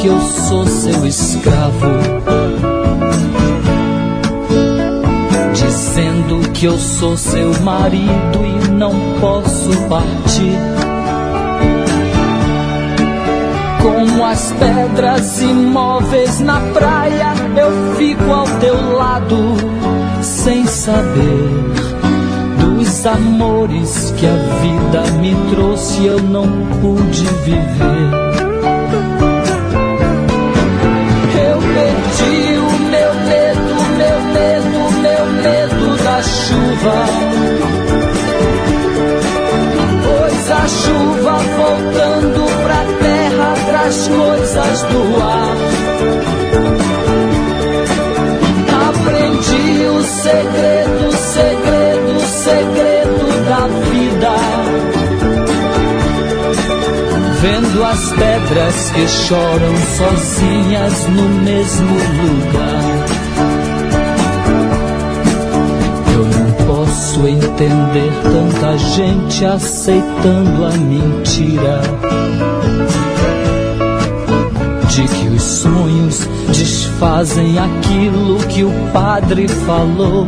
que eu sou seu escravo, dizendo que eu sou seu marido e não posso partir. Como as pedras imóveis na praia, eu fico ao teu lado, sem saber dos amores que a vida me trouxe e eu não pude viver. Eu perdi o meu medo da chuva, pois a chuva voltando pra terra traz coisas do ar. Aprendi o segredo da vida, vendo as pedras que choram sozinhas no mesmo lugar. Eu não posso entender tanta gente aceitando a mentira de que os sonhos desfazem aquilo que o padre falou.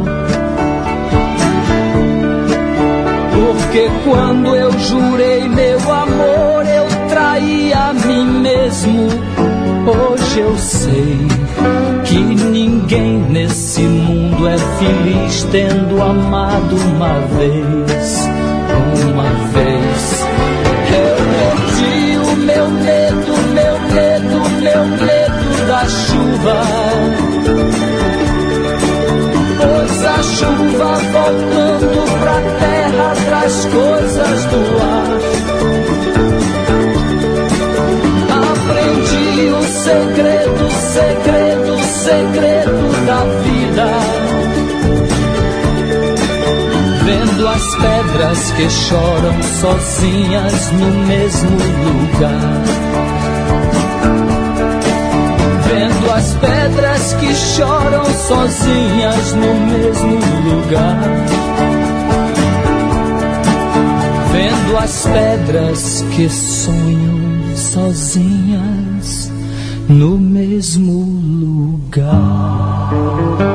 Porque quando eu jurei meu amor, eu traí a mim mesmo. Hoje eu sei que ninguém nesse mundo é feliz tendo amado uma vez. Uma vez. Eu perdi o meu medo da chuva, pois a chuva voltando pra terra traz coisas do ar. Aprendi o segredo da vida, vendo as pedras que choram sozinhas no mesmo lugar. Vendo as pedras que choram sozinhas no mesmo lugar. Vendo as pedras que sonham sozinhas no mesmo lugar.